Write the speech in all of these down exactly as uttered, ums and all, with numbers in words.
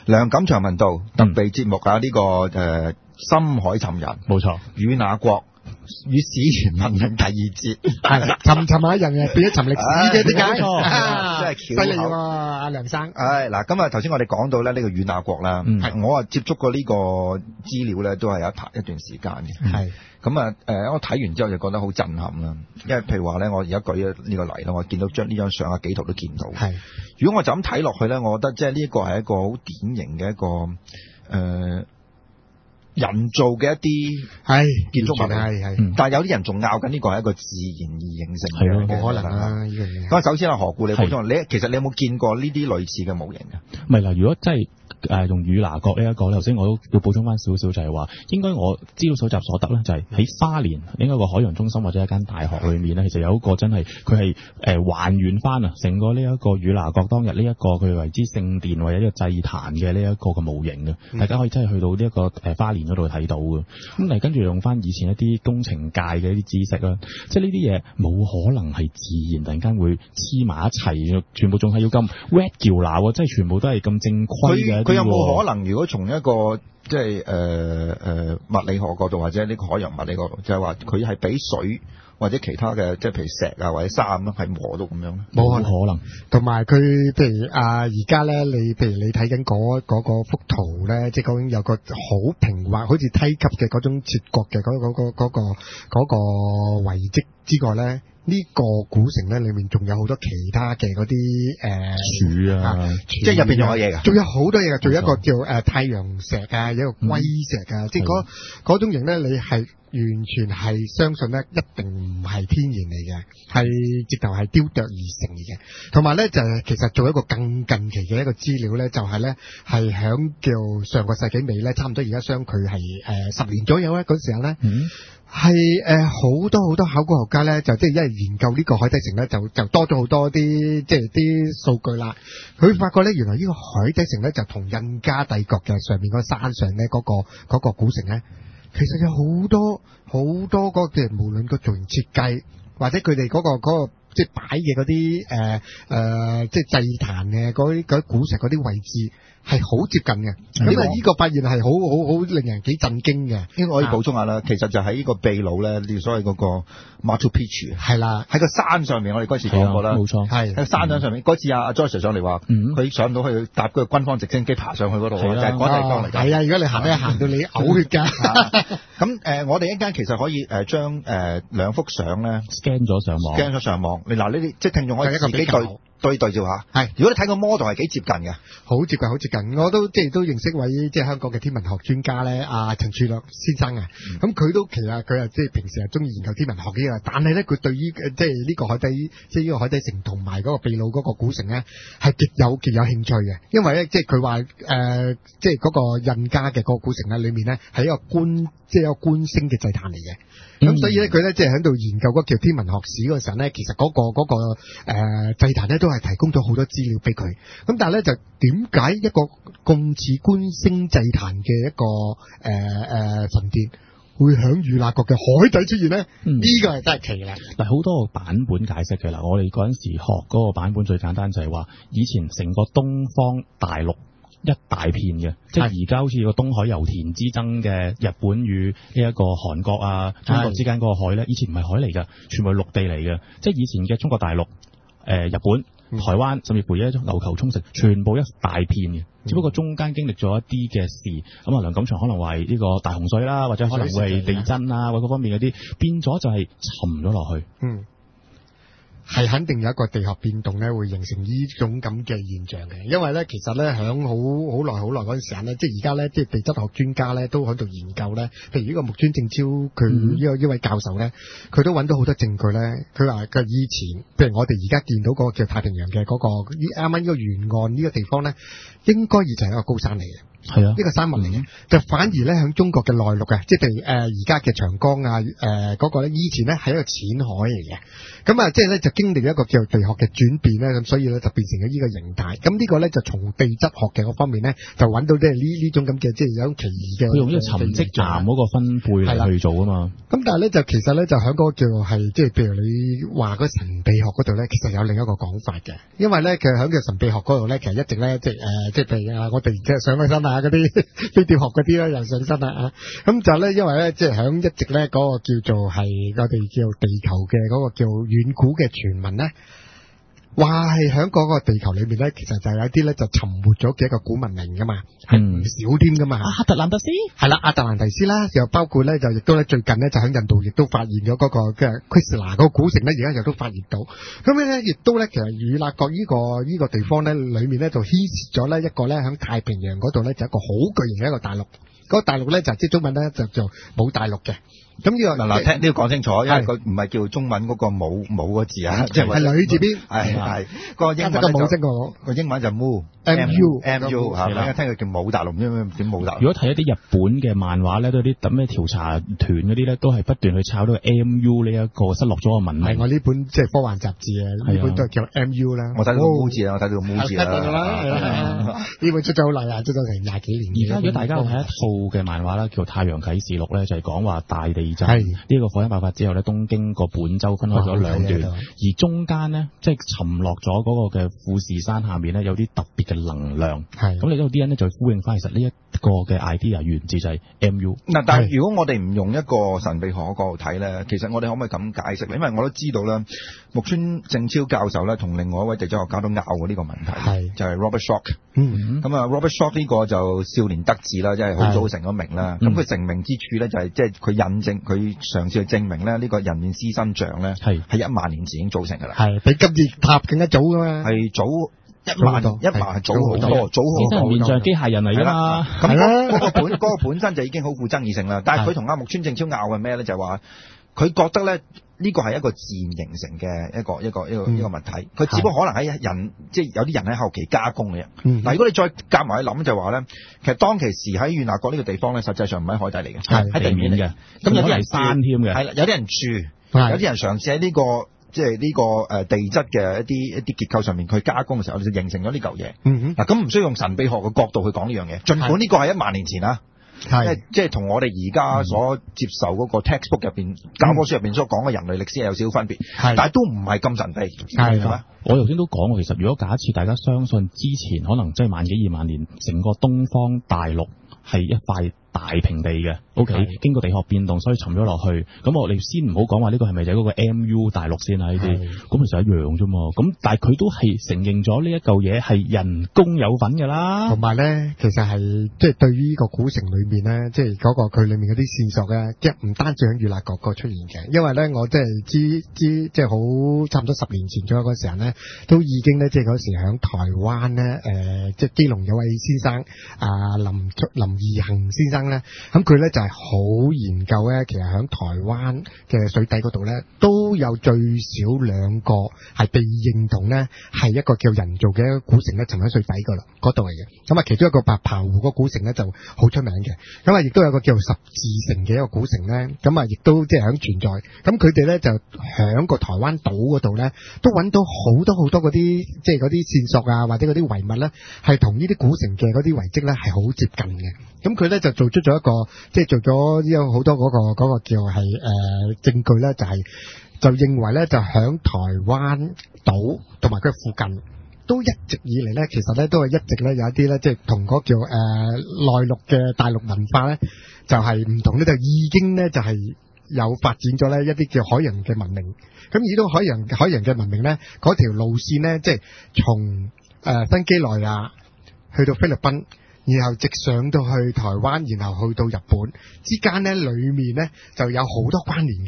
梁錦祥頻道特備節目啊，呢、這個誒、呃、深海尋人， 冇錯， 與那國與史前文明第二節， 係尋尋下人嘅變咗尋歷史嘅，點解？ 真係犀利喎，阿梁生。 唉，嗱，今日頭先我哋講到咧呢個與那國啦， 嗯、 我啊接觸過呢個資料咧，都係有一排一段時間嘅。 係咁啊，誒，我睇完之後就覺得好震撼啦。因為譬如話咧，我而家舉咗呢個例啦，我見到張呢張相啊，幾圖都見到。 係， 如果我就咁睇落去咧，我覺得即係呢一個係一個好典型嘅一個誒。呃人造嘅一啲係建築物， 係係， 但係有啲人仲拗緊呢個係一個自然而形成嘅， 係冇可能啦呢樣嘢。 咁首先啊，何故你補充？你其實你有冇見過呢啲類似嘅模型嘅？ 唔係嗱，如果真係誒、呃、用與那國呢一個，頭先我都要補充翻少少，就係話應該我資料搜集所得咧，就係喺花蓮應該個海洋中心或者一間大學裏面咧，其實有一個真係佢係誒還原翻啊，成個呢一個與那國當日呢一個佢為之聖殿或者呢個祭壇嘅呢一個嘅模型嘅，嗯、大家可以真係去到呢一個誒花蓮嗰度睇到嘅。咁嚟跟住用翻以前一啲工程界嘅一啲知識啦，即係呢啲嘢冇可能係自然突然間會黐埋一齊，全部仲係要咁 regular，即係全部都係咁正規嘅。 佢有冇可能？如果從一個即係誒誒物理學角度，或者呢個海洋物理角度，就係話佢係俾水或者其他嘅，即係譬如石啊或者沙咁樣，係磨到咁樣咧？ 冇可能。 同埋佢譬如啊，而家咧，你譬如你睇緊嗰嗰個幅圖咧，即係講有個好平滑，好似梯級嘅嗰種切割嘅嗰嗰嗰嗰個嗰個遺跡之外咧。呢個古城咧，裏面仲有好多其他嘅嗰啲誒柱啊， 啊即係入邊仲有嘢㗎， 仲有好多嘢㗎，仲有一個叫誒、呃、太陽石啊，有一個龜石啊，嗯、即係嗰嗰種型咧，你係完全係相信咧，一定唔係天然嚟嘅，係直頭係雕琢而成嘅。同埋咧就係、是、其實做一個更近期嘅一個資料咧，就係咧係響叫上個世紀尾咧，差唔多而家相距係誒十年左右咧嗰時候咧。嗯係誒，好、呃、多好多考古學家咧，就即係因為研究呢個海底城咧，就就多咗好多啲即係啲數據啦。佢發覺咧，原來呢個海底城咧，就同印加帝國嘅上面嗰山上咧嗰、嗰個、嗰個古城咧，其實有好多好多嗰嘅，無論個造型設計或者佢哋嗰個嗰、嗰個即係擺嘅嗰啲誒誒，即係祭壇嘅嗰啲嗰啲古石嗰啲位置。係好接近嘅，咁啊呢個發現係好好好令人幾震驚嘅。 呢個可以補充下啦，其實就喺呢個秘魯咧，你所謂嗰個 Machu Picchu 係啦， 喺個山上面，我哋嗰次講過啦， 冇錯， 係喺個山頂上面。嗰、嗯、次阿阿 Joyce 上嚟話，佢、嗯、上到去搭嗰個軍方直升機爬上去嗰度，就係嗰地方嚟㗎。係啊，如果你行咧行到你嘔血㗎。咁誒，我哋一陣間其實可以誒將誒兩幅相咧 scan 咗上網 ，scan 咗上網。你嗱呢啲即係聽眾可以自己對。對對照下，係如果你睇個 model 係幾接近嘅， 好接近好接近，我都即係都認識位即係香港嘅天文學專家咧，阿陳柱樂先生啊，咁佢、嗯、都其實佢啊即係平時係中意研究天文學嘅嘢，但係咧佢對於即係呢個海底即係呢個海底城同埋嗰個秘魯嗰個古城咧係極有極有興趣嘅，因為咧即係佢話誒即係嗰個印加嘅嗰個古城咧裏面咧係一個觀即係一個觀星嘅祭壇嚟嘅。咁、嗯、所以咧，佢咧即係喺度研究嗰個叫天文學史嗰陣時候咧，其實嗰、嗰個嗰、嗰個誒、呃、祭壇咧都係提供咗好多資料俾佢。咁但係咧就點解一個咁似觀星祭壇嘅一個誒誒神殿會響與那國嘅海底出現咧？呢、嗯、個係真係奇啦！ 嗱，好多個版本解釋嘅啦。我哋嗰陣時學嗰個版本最簡單就係話，以前成個東方大陸。一大片嘅，即係而家好似個東海油田之爭嘅日本與呢一個韓國啊、中國之間嗰個海咧，以前唔係海嚟㗎，全部係陸地嚟嘅。即係以前嘅中國大陸、誒、呃、日本、台灣，甚至乎一琉球沖繩，全部一大片嘅。只不過中間經歷咗一啲嘅事，咁啊梁錦祥可能話係呢個大洪水啦，或者可能會係地震啊，或者各方面嗰啲變咗就係沉咗落去。嗯。 係肯定有一個地殼變動咧，會形成呢種咁嘅現象嘅。因為咧，其實咧，響好好耐好耐嗰陣時間咧，即係而家咧，即係地質學專家咧，都喺度研究咧。譬如呢個木村正超佢呢個呢位教授咧，佢都揾到好多證據咧。佢話佢以前，譬如我哋而家見到嗰個叫太平洋嘅嗰個啱啱呢個沿岸呢個地方咧，應該而就係一個高山嚟嘅。 係啊， 呢個山脈嚟嘅，就反而咧喺中國嘅內陸啊，即係誒而家嘅長江啊，誒、呃、嗰、那個咧以前咧係一個淺海嚟嘅，咁啊即係咧就經歷一個叫做地殼嘅轉變咧，咁所以咧就變成咗呢個形態。咁呢個咧就從地質學嘅嗰方面咧就揾到即係呢呢種咁嘅即係有種奇異嘅。 佢用呢個沉積岩嗰個分貝嚟去做啊嘛。咁但係咧就其實咧就喺嗰個叫係即係譬如你話嗰神秘學嗰度咧，其實有另一個講法嘅，因為咧其實喺個神秘學嗰度咧，其實一直咧即係誒即係譬如啊我哋即係上去身啊嗰啲飛碟學嗰啲咧又上身啊，咁就咧因為咧即係喺一直咧嗰個叫做係我哋叫地球嘅嗰個叫遠古嘅傳聞咧。話係喺嗰個地球裏面咧，其實就有一啲咧就沉沒咗嘅一個古文明噶嘛，係唔、嗯、少添噶嘛。 阿特蘭蒂斯係啦，阿特蘭蒂斯啦，又包括咧就亦都咧最近咧就喺印度亦都發現咗嗰個嘅 Krishna 嗰個古城咧，而家又都發現到。咁樣咧亦都咧其實與那國呢個呢個地方咧裏面咧就牽涉咗咧一個咧喺太平洋嗰度咧就一個好巨型嘅一個大陸。嗰、那個大陸咧就即係中文咧就就冇大陸嘅。咁呢、這個嗱嗱聽呢個講清楚，因為佢唔係叫中文嗰個冇冇個字啊，即係係女字邊， 係係個英文就冇個個英文就 mu M U M U 嚇，大家聽佢叫冇大陸，因為點冇大陸？ 如果睇一啲日本嘅漫畫咧，都有啲等咩調查團嗰啲咧，都係不斷去抄到 M U 呢一個失落咗嘅文明。 係我呢本即係科幻雜誌啊，呢本都係叫 M U 啦。 我睇到個 mu 字啊，我睇到個 mu 字啦。呢本出咗好耐啊，出咗成廿幾年。 而家如果大家睇一套嘅漫畫啦，叫《太陽啟示錄》咧，就係講話大地震呢個火山爆發之後咧，東京個本州分開咗兩段，哦、而中間咧即係沉落咗嗰個嘅富士山下面咧，有啲特別嘅能量。係咁，你呢度啲人咧就呼應翻，其實呢一個嘅 idea 源自就係 M U。 嗱，但係如果我哋唔用一個神秘學嘅角度睇咧，其實我哋可唔可以咁解釋咧？因為我都知道咧，木村正超教授咧同另外一位地質學家都拗過呢個問題，係就係、是、Robert Schoch。嗯，咁啊，Robert Schoch 呢個就少年得志啦，即係好早成咗名啦。咁、嗯、佢成名之處咧就係即係佢印證，佢嘗試去證明咧呢個人面獅身像咧係係一萬年前已經造成㗎啦，係比金字塔更加早㗎嘛，係早。一萬一萬係早好多，早好多。 面像機械人嚟㗎嘛， 咁嗰嗰個本嗰、嗰個本身就已經好富爭議性啦。但係佢同阿木村正超拗嘅咩咧？就係話佢覺得咧呢個係一個自然形成嘅一個一個一個一個物體，佢、嗯、只不過可能喺人即係有啲人喺後期加工嘅啫。嗱、嗯，如果你再夾埋去諗就話咧，其實當其時喺與那國呢個地方咧，實際上唔喺海底嚟嘅，係喺地面嘅。咁有啲人山添嘅，係啦，有啲人住，有啲人嘗試喺呢個。即係呢個誒地質嘅一啲一啲結構上面，佢加工嘅時候就形成咗呢嚿嘢。嗯哼，嗱咁唔需要用神秘學嘅角度去講呢樣嘢。儘管呢個係一萬年前啦，係即係同我哋而家所接受嗰個 textbook 入邊教科書入邊所講嘅人類歷史係有少少分別。係，但係都唔係咁神秘。係係嘛？ 我頭先都講過，其實如果假設大家相信之前可能即係萬幾二萬年，成個東方大陸係一塊大平地嘅 ，OK，經過地殼變動，所以沉咗落去。咁我哋先唔好講話呢個係咪就係嗰個 M U 大陸先啊？呢啲咁其實一樣啫嘛。咁但係佢都係承認咗呢一嚿嘢係人工有份㗎啦。同埋咧，其實係即係對於呢個古城裏面咧，即係嗰個佢裏面嗰啲線索咧，即係唔單止喺與那國嗰出現嘅。因為咧，我即係知知即係好差唔多十年前左右嗰時候咧，都已經咧即係嗰時喺台灣咧，誒、呃，即係基隆有位先生啊、呃、林林義恒先生。咁佢咧就係好研究咧，其實喺台灣嘅水底嗰度咧，都有最少兩個係被認同咧係一個叫人造嘅一個古城咧，沉喺水底噶啦，嗰度嚟嘅。咁啊，其中一個白澎湖個古城咧就好出名嘅。咁啊，亦都有個叫十字城嘅一個古城咧，咁啊，亦都即係喺存在。咁佢哋咧就喺個台灣島嗰度咧，都揾到好多好多嗰啲即係嗰啲線索啊，或者嗰啲遺物咧，係同呢啲古城嘅嗰啲遺跡咧係好接近嘅。咁佢咧就做出咗一個，即係做咗有好多嗰、嗰個嗰、嗰個叫係誒、呃、證據咧，就係、是、就認為咧就響台灣島同埋佢附近，都一直以嚟咧，其實咧都係一直咧有一啲咧，即係同嗰叫誒、呃、內陸嘅大陸文化咧，就係、是、唔同咧，就已經咧就係、是、有發展咗咧一啲叫海洋嘅文明。咁而到海洋海洋嘅文明咧，嗰條路線咧，即係從誒新幾內亞去到菲律賓。然後直上到去台灣，然後去到日本之間咧，裏面咧就有好多關聯嘅。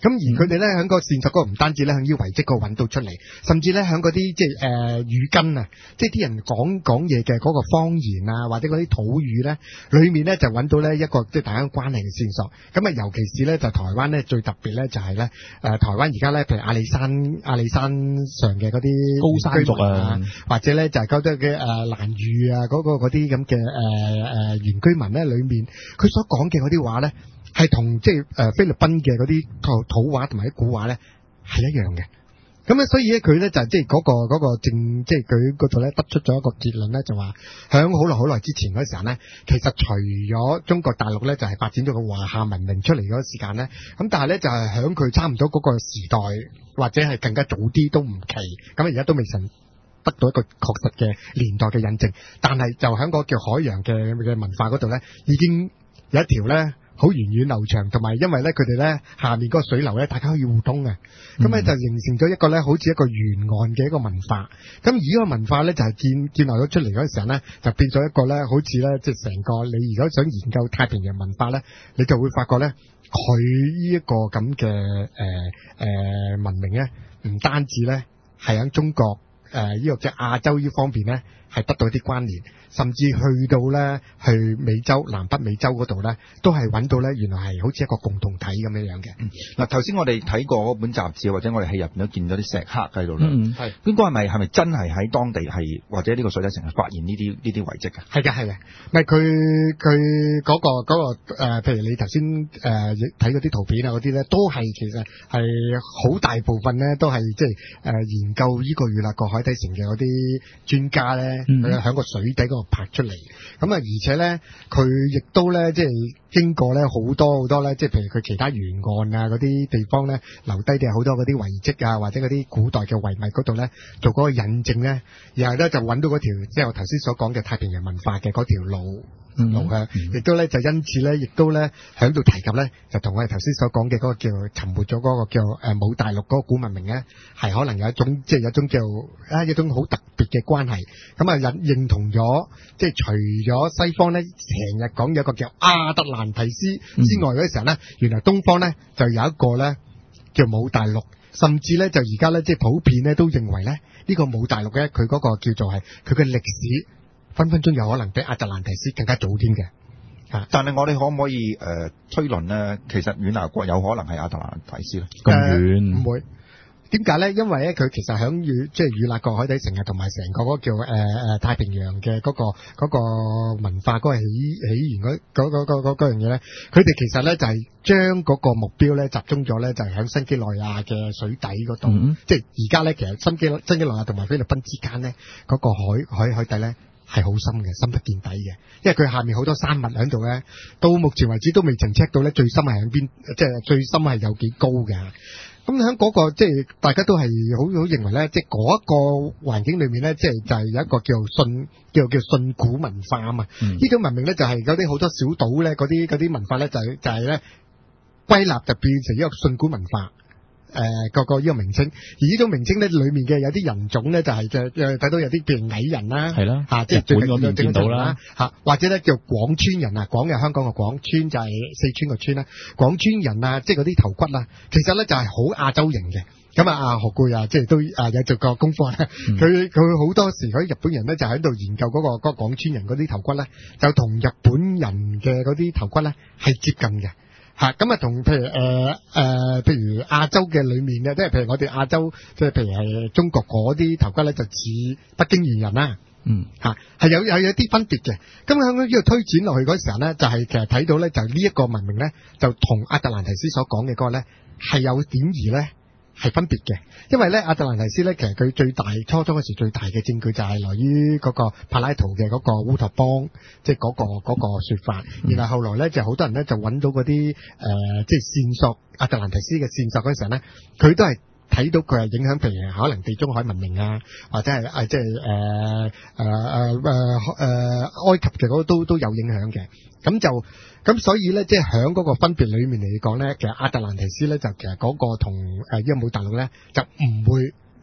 咁而佢哋咧喺個線索嗰度唔單止咧喺啲遺跡嗰度揾到出嚟，甚至咧喺嗰啲即係誒語根啊，即係啲人講講嘢嘅嗰個方言啊，或者嗰啲土語咧，裏面咧就揾到咧一個即係大家關係嘅線索。咁啊，尤其是咧就台灣咧最特別咧就係咧誒台灣而家咧譬如阿里山阿里山上嘅嗰啲高山族啊， 或者咧就係嗰啲嘅誒蘭嶼啊嗰個嗰啲咁嘅誒誒原居民咧裏面，佢所講嘅嗰啲話咧。係同即係誒菲律賓嘅嗰啲土土話同埋啲古話咧係一樣嘅，咁咧所以咧佢咧就即係嗰個嗰個正即係佢嗰度咧得出咗一個結論咧，就話響好耐好耐之前嗰時候咧，其實除咗中國大陸咧就係發展咗個華夏文明出嚟嗰個時間咧，咁但係咧就係響佢差唔多嗰個時代或者係更加早啲都唔奇，咁而家都未曾得到一個確實嘅年代嘅印證，但係就響個叫海洋嘅嘅文化嗰度咧，已經有一條咧。好源遠流長，同埋因為咧佢哋咧下面嗰個水流咧，大家可以互通嘅，咁咧、嗯、就形成咗一個咧好似一個沿岸嘅一個文化。咁而呢個文化咧就係建建立咗出嚟嗰陣時候咧，就變咗一個咧好似咧即係成個你如果想研究太平洋文化咧，你就會發覺咧佢呢一個咁嘅誒誒文明咧，唔單止咧係喺中國誒呢、呃這個嘅亞洲呢方面咧係得到啲關聯。甚至去到咧，去美洲、南北美洲嗰度咧，都係揾到咧，原來係好似一個共同體咁樣樣嘅。 嗱、嗯，頭先我哋睇過嗰本雜誌，或者我哋戲入邊都見到啲石刻喺度啦。 嗯，係應該係咪係咪真係喺當地係或者呢個水底城係發現呢啲呢啲遺跡嘅？ 係嘅，係嘅。唔係佢佢嗰個嗰、嗰個、呃、譬如你頭先誒睇嗰啲圖片啊嗰啲咧，都係其實係好大部分咧，都係即係誒研究呢個與那國海底城嘅嗰啲專家咧，佢喺個水底嗰拍出嚟，咁啊，而且咧，佢亦都咧，即係經過咧好多好多咧，即係譬如佢其他沿岸啊嗰啲地方咧，留低嘅好多嗰啲遺跡啊，或者嗰啲古代嘅遺物嗰度咧，做嗰個引證咧，然後咧就揾到嗰條即係我頭先所講嘅太平洋文化嘅嗰條路。路向，亦都咧就因此咧，亦都咧響度提及咧，就同我哋頭先所講嘅嗰個叫沉沒咗嗰個叫誒冇大陸嗰個古文明咧，係可能有一種即係有一種叫啊一種好特別嘅關係。咁啊認認同咗，即係除咗西方咧成日講有一個叫亞特蘭提斯之外嗰時候咧，原來東方咧就有一個咧叫冇大陸，甚至咧就而家咧即係普遍咧都認為咧呢個冇大陸咧佢嗰個叫做係佢嘅歷史。分分鐘有可能比亞特蘭提斯更加早啲嘅，啊！ 但係我哋可唔可以誒、呃、推論咧？其實與那國有可能係亞特蘭提斯咧？ 咁遠唔會？點解咧？因為咧佢其實響與即係與那國海底城啊，同埋成個嗰個叫誒誒、呃、太平洋嘅嗰、嗰個嗰、嗰個文化嗰個起起源嗰嗰嗰嗰嗰樣嘢咧，佢哋其實咧就係將嗰個目標咧集中咗咧，就係響新幾內亞嘅水底嗰度，嗯、即係而家咧其實新幾新幾內亞同埋菲律賓之間咧嗰個海海海底咧。係好深嘅，深不見底嘅，因為佢下面好多山脈喺度咧，到目前為止都未曾 check 到咧最深係喺邊，即係最深係有幾高嘅。咁喺嗰個即係大家都係好好認為咧，即係嗰一個環境裏面咧，即係就係有一個叫信叫叫信古文化啊嘛。呢、嗯、種文明咧就係有啲好多小島咧，嗰啲嗰啲文化咧就係就係咧歸納就變成一個信古文化。誒、呃，個個呢個名稱，而呢種名稱咧，裏面嘅有啲人種咧，就係就誒睇到有啲譬如矮人啦， 係啦， 吓即係日本嗰邊見到啦， 吓或者咧叫廣川人啊，廣係香港嘅廣，川就係四川個川啦，廣川人啊，即係嗰啲頭骨啊，其實咧就係好亞洲型嘅。咁啊，阿何故啊，即係都啊有做過功課咧，佢佢好多時嗰啲日本人咧就喺度研究嗰、嗰個嗰、嗰個廣川人嗰啲頭骨咧，就同日本人嘅嗰啲頭骨咧係接近嘅。吓咁啊，同譬如誒誒、呃呃，譬如亞洲嘅裏面嘅，即係譬如我哋亞洲，即係譬如係中國嗰啲頭骨咧，就似北京猿人啦。嗯，吓係有有有啲分別嘅。咁喺呢度推展落去嗰時候咧，就係、是、其實睇到咧，就呢一個文明咧，就同亞特蘭提斯所講嘅嗰個咧，係有點兒咧。係分別嘅，因為咧亞特蘭提斯咧，其實佢最大初初嗰時最大嘅證據就係來於嗰個柏拉圖嘅嗰個烏托邦，即係嗰個嗰、嗰個說法。嗯、然後後來咧就好多人咧就揾到嗰啲誒，即係線索亞特蘭提斯嘅線索嗰陣時候咧，佢都係睇到佢係影響，譬如可能地中海文明啊，或者係誒即係誒誒誒誒誒埃及嘅嗰個都都有影響嘅。咁就咁，所以咧，即係喺嗰個分別裏面嚟講咧，其實亞特蘭提斯咧就其實嗰個同誒呢個冇大陸咧就唔會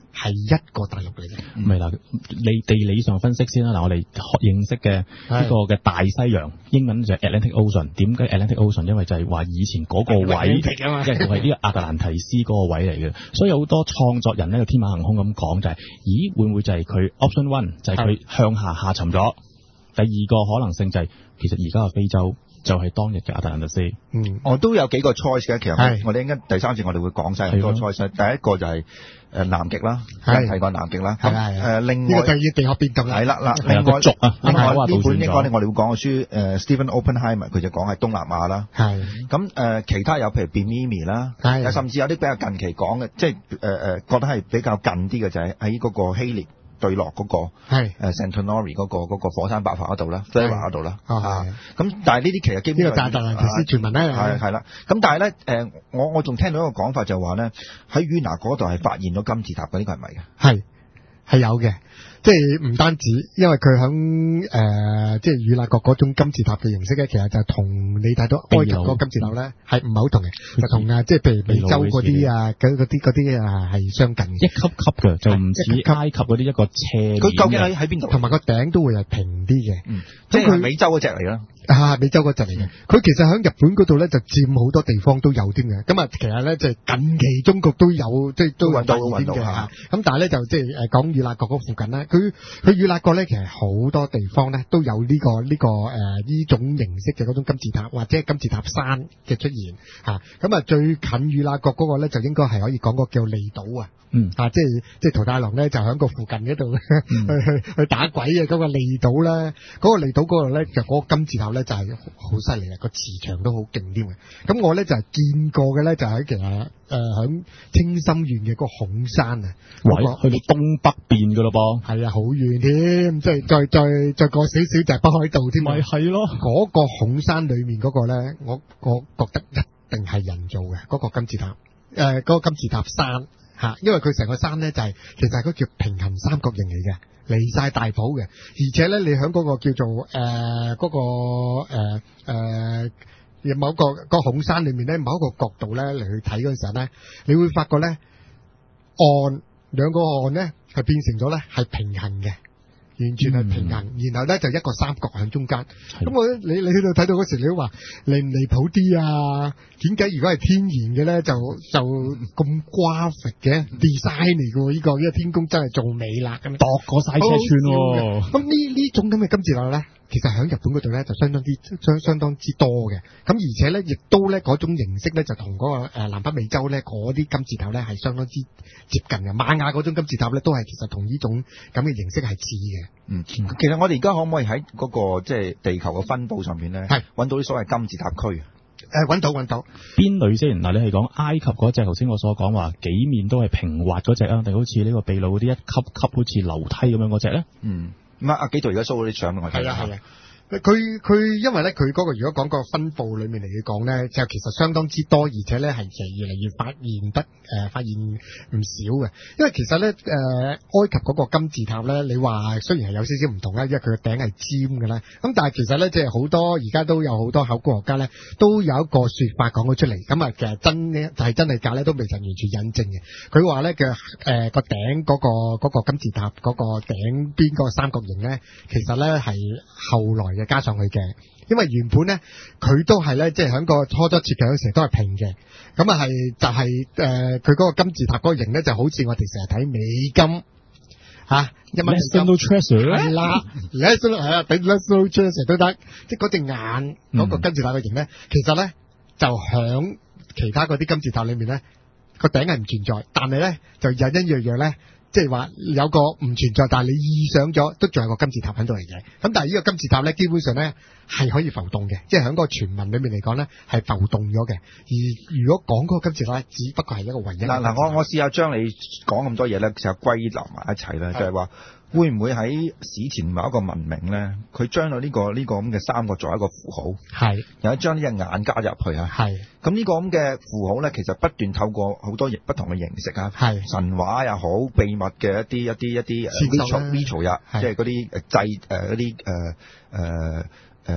係一個大陸嚟嘅。 唔係啦，你地理上分析先啦。嗱，我哋認識嘅呢個嘅大西洋，英文就係 Atlantic Ocean。點解 Atlantic Ocean？因為就係話以前嗰個位，即係係呢個亞特蘭提斯嗰個位嚟嘅。所以好多創作人咧，天馬行空咁講就係、是，咦，會唔會就係佢 Option One 就係佢向下下沉咗？第二個可能性就係、是，其實而家嘅非洲就係當日嘅亞特蘭蒂斯。嗯， 我都有幾個 choice 嘅，其實我哋應該第三節我哋會講晒好多 choice。第一個就係誒南極啦，係個南極啦。咁誒另外呢個就係地殼變動啦。係啦啦，另外族啊， 另外呢本應該我哋會講嘅書誒 Stephen Oppenheimer 佢就講係東南亞啦。係咁誒其他有譬如 Bimini 啦，係甚至有啲比較近期講嘅，即係誒誒覺得係比較近啲嘅就係喺嗰個希臘對落嗰、那個係誒 Santorini 嗰個嗰、那個火山爆發嗰度啦 Flera 嗰度啦，啊咁但係呢啲其實基本上呢個就係亞特蘭提斯傳聞咧，係係啦。咁但係咧誒，我我仲聽到一個講法就係話咧喺於那嗰度係發現咗金字塔嘅，呢、這個係咪嘅？係係有嘅。即係唔單止，因為佢響誒，即係與那國嗰種金字塔嘅形式咧，其實就同你睇到埃及嗰個金字塔咧，係唔係好同嘅，就同啊，即係譬如美洲嗰啲啊，嗰嗰啲嗰啲啊係相近嘅，一級級嘅，就唔似埃及嗰啲一個斜。佢究竟喺喺邊度？同埋個頂都會係平啲嘅，嗯，即係佢美洲嗰隻嚟啦。啊，美洲嗰隻嚟嘅，佢其實喺日本嗰度咧就佔好多地方都有添嘅。咁啊，其實咧就係近期中國都有，即係都揾到揾到嘅。咁但係咧就即係誒講與那國嗰附近咧，佢佢與那國咧其實好多地方咧都有呢、這個呢、這個誒呢、呃、種形式嘅嗰種金字塔或者金字塔山嘅出現嚇。咁啊最近與那國嗰個咧就應該係可以講個叫離島啊。嗯啊，即係即係桃太郎咧就喺個附近嗰度、嗯、去去去打鬼嘅嗰個離島咧，嗰、那個離島嗰度咧就嗰個金字塔咧就係好犀利啊，個磁場都好勁添嘅。咁我咧就係見過嘅咧就喺其實誒響青森縣嘅個孔山啊，喂，去到東北邊噶咯噃，係啊，好遠添，即係再再再過少少就係北海道添，咪係咯。嗰個孔山裏面嗰個咧，我我覺得一定係人造嘅嗰、那個金字塔，誒、呃，嗰、那個金字塔山。吓，因為佢成個山咧就係、是，其實係嗰叫平衡三角形嚟嘅，離晒大譜嘅，而且咧你喺嗰個叫做誒嗰、呃那個誒誒，有、呃、某個、那個孔山裏面咧，某一個角度咧嚟去睇嗰陣時候咧，你會發覺咧岸兩個岸咧係變成咗咧係平衡嘅。完全係平衡，嗯、然後咧就一個三角喺中間。咁我你你喺度睇到嗰時，你都話離唔離譜啲啊？點解如果係天然嘅咧，就就咁瓜肥嘅 design 嚟嘅？呢、這個因為天公真係做美啦，咁度過晒車寸喎。咁呢呢種咁嘅金字塔咧，其實喺日本嗰度咧就相當之相相當之多嘅。咁而且咧，亦都咧嗰種形式咧就同嗰、那個、呃、南北美洲咧嗰啲金字塔咧係相當之接近嘅。瑪雅嗰種金字塔咧都係其實同呢種咁嘅形式係似嘅。嗯，其實我哋而家可唔可以喺嗰、那個即係、就是、地球嘅分佈上面咧，係揾到啲所謂金字塔區？誒、呃，揾到揾到邊類先？嗱，你係講埃及嗰隻頭先我所講話幾面都係平滑嗰隻啊，定好似呢個秘魯嗰啲一級級好似樓梯咁樣嗰隻咧？嗯，咁啊，阿幾度而家 show 嗰啲相俾我睇下。係啊。佢佢因為咧佢嗰個如果講個分佈裏面嚟講咧，就其實相當之多，而且咧係其實越嚟越發現得誒、呃、發現唔少嘅。因為其實咧誒、呃、埃及嗰個金字塔咧，你話雖然係有少少唔同啦，因為佢個頂係尖嘅啦。咁但係其實咧即係好多而家都有好多考古學家咧，都有一個説法講咗出嚟。咁啊其實真咧就係真係假咧，都未曾完全印證嘅。佢話咧嘅誒個頂嗰、嗰個嗰個金字塔嗰個頂邊嗰個三角形咧，其實咧係後來加上去嘅，因為原本咧佢都係咧，即係喺個初初設計嗰時都係平嘅，咁啊係就係誒佢嗰個金字塔嗰個形咧，就好似我哋成日睇美金吓一蚊美金係啦 National 係啊，比 National Treasure 都得，即係嗰隻眼嗰個金字塔嘅形咧，其實咧就響其他嗰啲金字塔裏面咧個頂係唔存在，但係咧就隱隱約約咧。即係話有個唔存在，但係你意想咗都仲有個金字塔喺度嚟嘅。咁但係呢個金字塔咧，基本上咧係可以浮動嘅，即係喺個傳聞裏面嚟講咧係浮動咗嘅。而如果講嗰個金字塔，只不過係一個唯一。嗱嗱，我我試下將你講咁多嘢咧，就歸納埋一齊啦，就係話會唔會喺史前某一個文明咧，佢將到呢個呢個咁嘅三角作為一個符號，係，然後將呢隻眼加入去啊，係。咁呢個咁嘅符號咧，其實不斷透過好多不同嘅形式啊，係神話又好，秘密嘅一啲一啲一啲 ritual ritual 啊，即係嗰啲祭誒嗰啲誒誒誒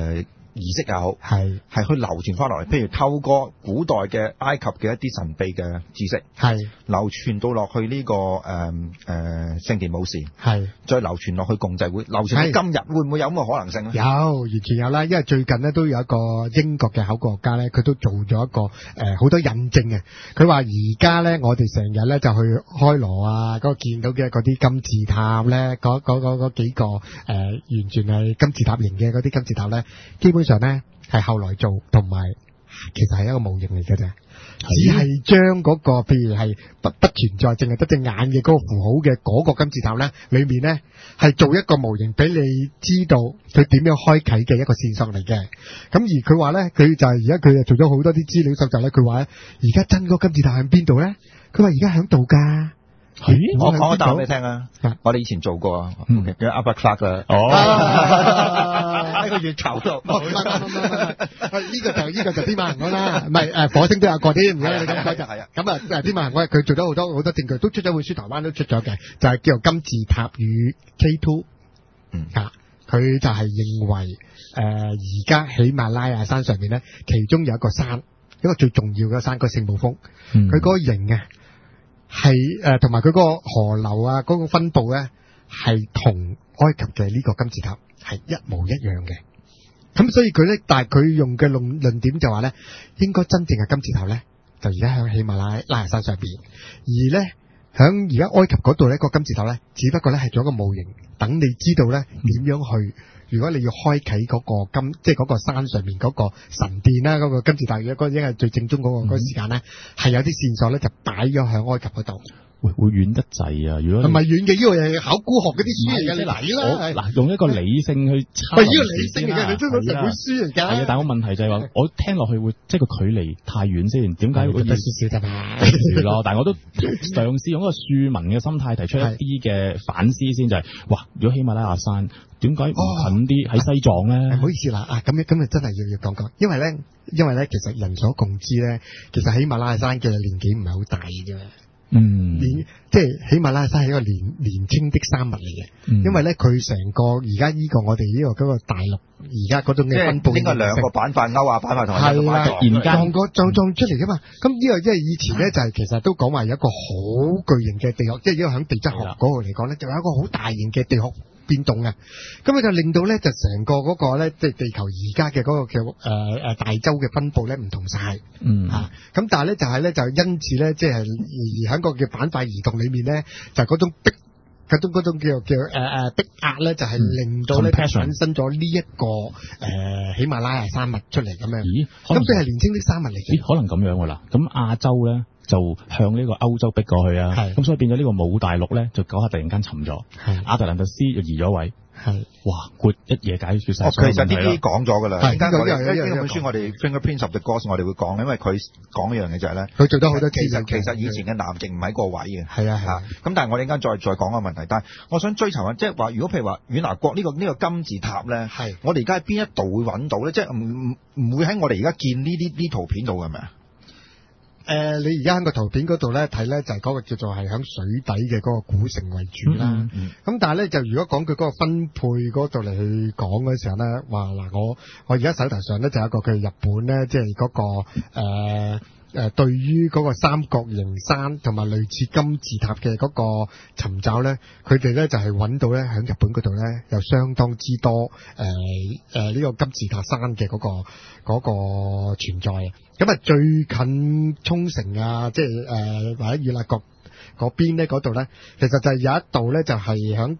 儀式又好， 係係去流傳翻落嚟。譬如透過古代嘅埃及嘅一啲神秘嘅知識， 係流傳到落去呢個誒誒聖殿武士， 係再流傳落去共濟會，流傳到今日，會唔會有咁嘅可能性咧？ 有，完全有啦。因為最近咧都有一個英國嘅考古學家咧，佢都做咗一個誒好、呃、多印證嘅。佢話而家咧，我哋成日咧就去開羅啊，嗰、那個見到嘅嗰啲金字塔咧，嗰嗰嗰嗰幾個誒、呃、完全係金字塔型嘅嗰啲金字塔咧，基本上咧係後來做，同埋其實係一個模型嚟嘅啫。只係將嗰個譬如係不不存在，淨係得隻眼嘅嗰個符號嘅嗰個金字塔咧，裏面咧係做一個模型俾你知道佢點樣開啟嘅一個線索嚟嘅。咁而佢話咧，佢就係而家佢就做咗好多啲資料搜集咧。佢話咧，而家真嗰個金字塔喺邊度咧？佢話而家喺度㗎。 係，我講一答俾你聽啊！我哋以前做過，叫 Upper Clark 啊。哦，喺個月球度。唔係唔係唔係，呢個就呢個就天馬行空啦。唔係誒，火星都有過添。而家你咁講就係啊。咁啊誒，天馬行空佢做咗好多好多證據，都出咗本書，台灣都出咗嘅，就係叫做金字塔與 K 二。嗯。啊，佢就係認為誒而家喜馬拉雅山上面咧，其中有一個山，一個最重要嘅山，個聖母峰。嗯。佢嗰個形啊。係誒，同埋佢嗰個河流啊，嗰、嗰個分佈咧，係同埃及嘅呢個金字塔係一模一樣嘅。咁所以佢咧，但係佢用嘅論論點就話咧，應該真正嘅金字塔咧，就而家喺喜馬拉拉雅山上邊，而咧響而家埃及嗰度咧，個金字塔咧，只不過咧係做一個模型，等你知道咧點樣去。如果你要開啟嗰個金，即係嗰個山上面嗰個神殿啦，嗰、嗰個金字塔嘅嗰應係最正宗嗰、嗰個嗰、嗯、個時間咧，係有啲線索咧就擺咗喺埃及嗰度。 會會遠得滯啊！如果唔係遠嘅，呢個係考古學嗰啲書嚟嘅，你嚟啦。 嗱，用一個理性去抄。 喂，呢個理性嚟嘅，你真係成本書嚟㗎。係啊， 但係個問題就係話，我聽落去會即係個距離太遠先。點解會得少少啫嘛？ 咯，但係我都嘗試用一個庶民嘅心態提出一啲嘅反思先，就係哇！如果喜馬拉雅山點解唔近啲喺西藏咧？ 唔好意思啦，啊咁樣咁啊真係要要講講，因為咧，因為咧，其實人所共知咧，其實喜馬拉雅山嘅年紀唔係好大嘅啫。 嗯， 年即係喜馬拉雅山係一個年年青的山脈嚟嘅，嗯、因為咧佢成個而家呢個我哋呢個嗰個大陸而家嗰種嘅分佈， 應該兩個板塊，歐亞板塊同埋印度板塊， 突然間撞個撞撞出嚟噶嘛。咁呢個即係以前咧就係、是、其實都講話有一個好巨型嘅地殼，即係因為喺地質學嗰度嚟講咧，就有一個好大型嘅地殼變動啊。咁佢就令到咧就成個嗰個咧即係地球而家嘅嗰個叫誒誒大洲嘅分佈咧唔同晒。嗯啊，咁但係咧就係咧就因此咧即係而喺個叫板塊移動裏面咧就嗰種逼嗰種嗰種叫叫誒誒逼壓咧就係令到咧產生咗呢一個誒喜馬拉雅山脈出嚟咁樣。咦？咁佢係年輕的山脈嚟嘅。 咦？可能咁樣噶啦。咁亞洲咧就向呢個歐洲逼過去啊。係。咁所以變咗呢個母大陸咧就嗰下突然間沉咗。係。亞特蘭蒂斯就移咗位。係，哇！豁一嘢解決晒。 哦，其實呢啲講咗噶啦。 係， 呢個呢本書我哋 Fingerprints of the Gods 我哋會講，因為佢講一樣嘢就係咧， 佢做咗好多。 其實其實以前嘅南極唔喺個位嘅。 係啊係啊。 咁但係我哋陣間再再講個問題，但係我想追求啊，即係話如果譬如話遠拿國呢個呢個金字塔咧，係我哋而家喺邊一度會揾到咧？即係唔唔唔會喺我哋而家見呢啲呢圖片度嘅係咪啊？ 誒、呃，你而家喺個圖片嗰度咧睇咧，就係、是、嗰個叫做係響水底嘅嗰個古城為主啦。咁、嗯嗯嗯、但係咧，就如果講佢嗰個分配嗰度嚟去講嘅時候咧，話嗱，我我而家手頭上咧就有一個佢日本咧，即係嗰個誒。呃誒、呃，對於嗰個三角形山同埋類似金字塔嘅嗰個尋找咧，佢哋咧就係、是、揾到咧喺日本嗰度咧有相當之多誒誒呢個金字塔山嘅嗰、那個嗰、那個存在啊！咁啊最近沖繩啊，即係誒、呃、或者與那國嗰邊咧嗰度咧，其實就係有一度咧就係、是、響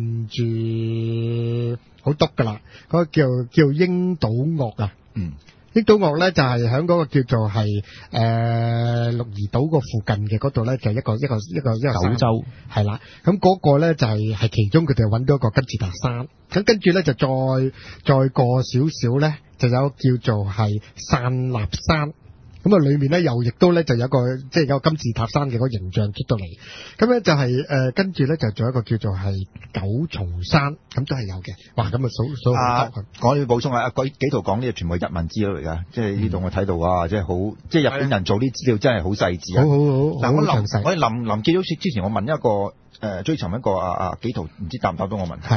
近住好篤噶啦，嗰、那個叫叫鷹島岳啊，嗯。鷹島岳咧就係喺嗰個叫做係誒鹿兒島個附近嘅嗰度咧，就一個一個一個一個九州係啦。咁嗰個咧就係係其中佢哋揾到一個金字塔山。咁跟住咧就再再過少少咧，就有叫做係散立山。咁啊，裏面咧又亦都咧就有一個即係有金字塔山嘅嗰個形象出到嚟。咁咧就係、是、誒、呃、跟住咧就做一個叫做係九重山，咁都係有嘅。哇！咁啊數數好多。 我要補充下，嗰幾圖講呢個全部係日文資料嚟㗎，即係呢度我睇到啊，即係好，即係日本人做啲資料真係好細緻啊。 好好好。嗱，我臨我臨臨記到之前，我問一個誒、呃、追尋一個啊啊幾圖，唔知答唔答到我問題。係。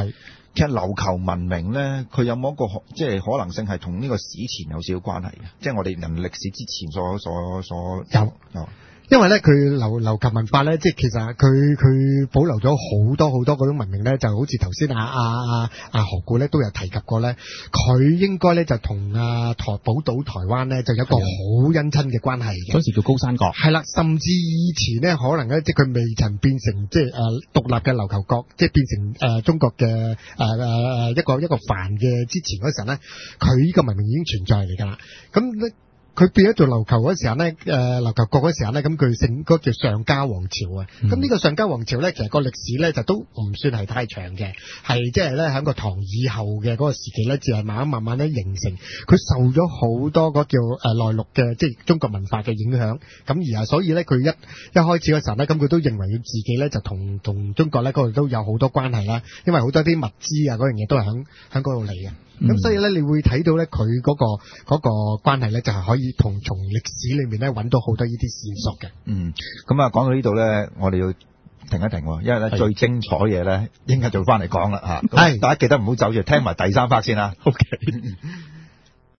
其實琉球文明咧，佢有冇一個即係可能性係同呢個史前有少少關係嘅？即係我哋人類歷史之前所所所有有。因為咧，佢琉琉球文化咧，即係其實佢佢保留咗好多好多嗰種文明咧，就好似頭先阿阿阿阿何故咧都有提及過咧，佢應該咧就同阿台寶島台灣咧就有一個好姻親嘅關係嘅。 嗰時叫高山國。係啦，甚至以前咧可能咧，即係佢未曾變成即係誒獨立嘅琉球國，即係變成誒、呃、中國嘅誒誒一個一個藩嘅之前嗰時候咧，佢呢個文明已經存在嚟㗎啦。咁咧。佢變咗做琉球嗰時候咧，誒琉球國嗰時候咧，咁佢姓嗰叫上家王朝啊。咁呢、嗯、個上家王朝咧，其實個歷史咧就都唔算係太長嘅，係即係咧喺個唐以後嘅嗰個時期咧，就係慢慢慢慢咧形成。佢受咗好多嗰叫誒內陸嘅即係中國文化嘅影響。咁而係所以咧，佢一一開始嗰時候咧，咁佢都認為佢自己咧就同同中國咧嗰度都有好多關係啦。因為好多啲物資啊嗰樣嘢都係響響嗰度嚟嘅。咁、嗯、所以咧，你會睇到咧，佢嗰、嗰個嗰、嗰個關係咧，就係可以同從歷史裏面咧揾到好多呢啲線索嘅。 嗯，咁啊，講到呢度咧，我哋要停一停，因為咧最精彩嘢咧，應該就翻嚟講啦嚇。係，大家記得唔好走住，聽埋第三 part 先啦。OK。